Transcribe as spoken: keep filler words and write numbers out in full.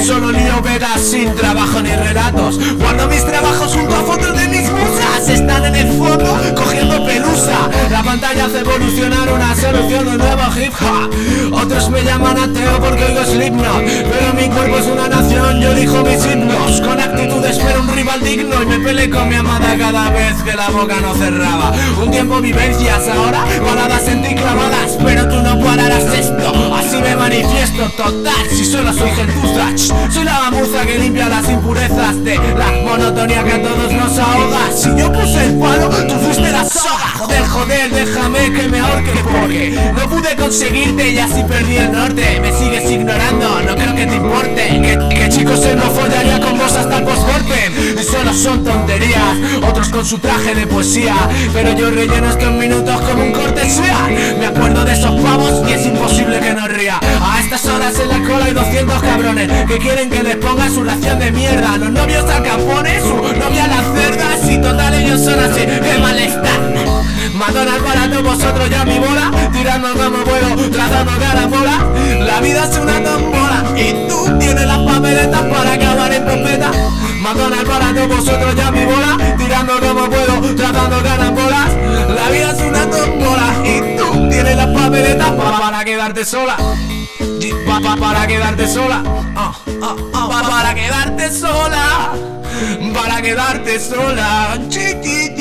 Solo lío vegas sin trabajo ni relatos. Guardo mis trabajos junto a fotos de mis musas. Están en el fondo cogiendo pelusa. La pantalla hace evolucionar una solución de un nuevo hip hop. Otros me llaman ateo porque oigo Slipknot, pero mi cuerpo es una nación, yo elijo mis himnos. Con actitud espero un rival digno y me peleé con mi amada cada vez que la boca no cerraba. Un tiempo vivencias, ahora baladas en ti clavadas, pero tú no pararás esto, así me manifiesto. Total, si solo soy gentuza, soy la gamuza que limpia las impurezas de la monotonía que a todos nos ahoga. Si yo puse el palo, tú fuiste la soga. Joder, joder, déjame que me ahorque porque no pude conseguirte y así perdí el norte. Me sigues ignorando, no creo que te importe Que, que chicos se no follaría con vos hasta el postmortem. Y solo son tonterías, otros con su traje de poesía, pero yo relleno estos minutos como un cortesía. Me acuerdo de esos pavos y es imposible que no ría. A estas horas en la cola hay doscientos cabrones que quieren que les ponga su ración de mierda. Los novios al Capone, su novia las cerdas, y total ellos son así, qué malestar. McDonald's para todos vosotros ya mi bola, tirando como puedo, trazando carambola. La vida es una tombola y tú tienes las papeletas para acabar en pompeta. McDonald's para todos vosotros ya mi bola, tirando como puedo, trazando carambolas. La vida es una tombola y tú tienes las papeletas para, para quedarte sola. Pa, pa, para quedarte sola, uh, uh, uh, pa, para quedarte sola, para quedarte sola, chiqui.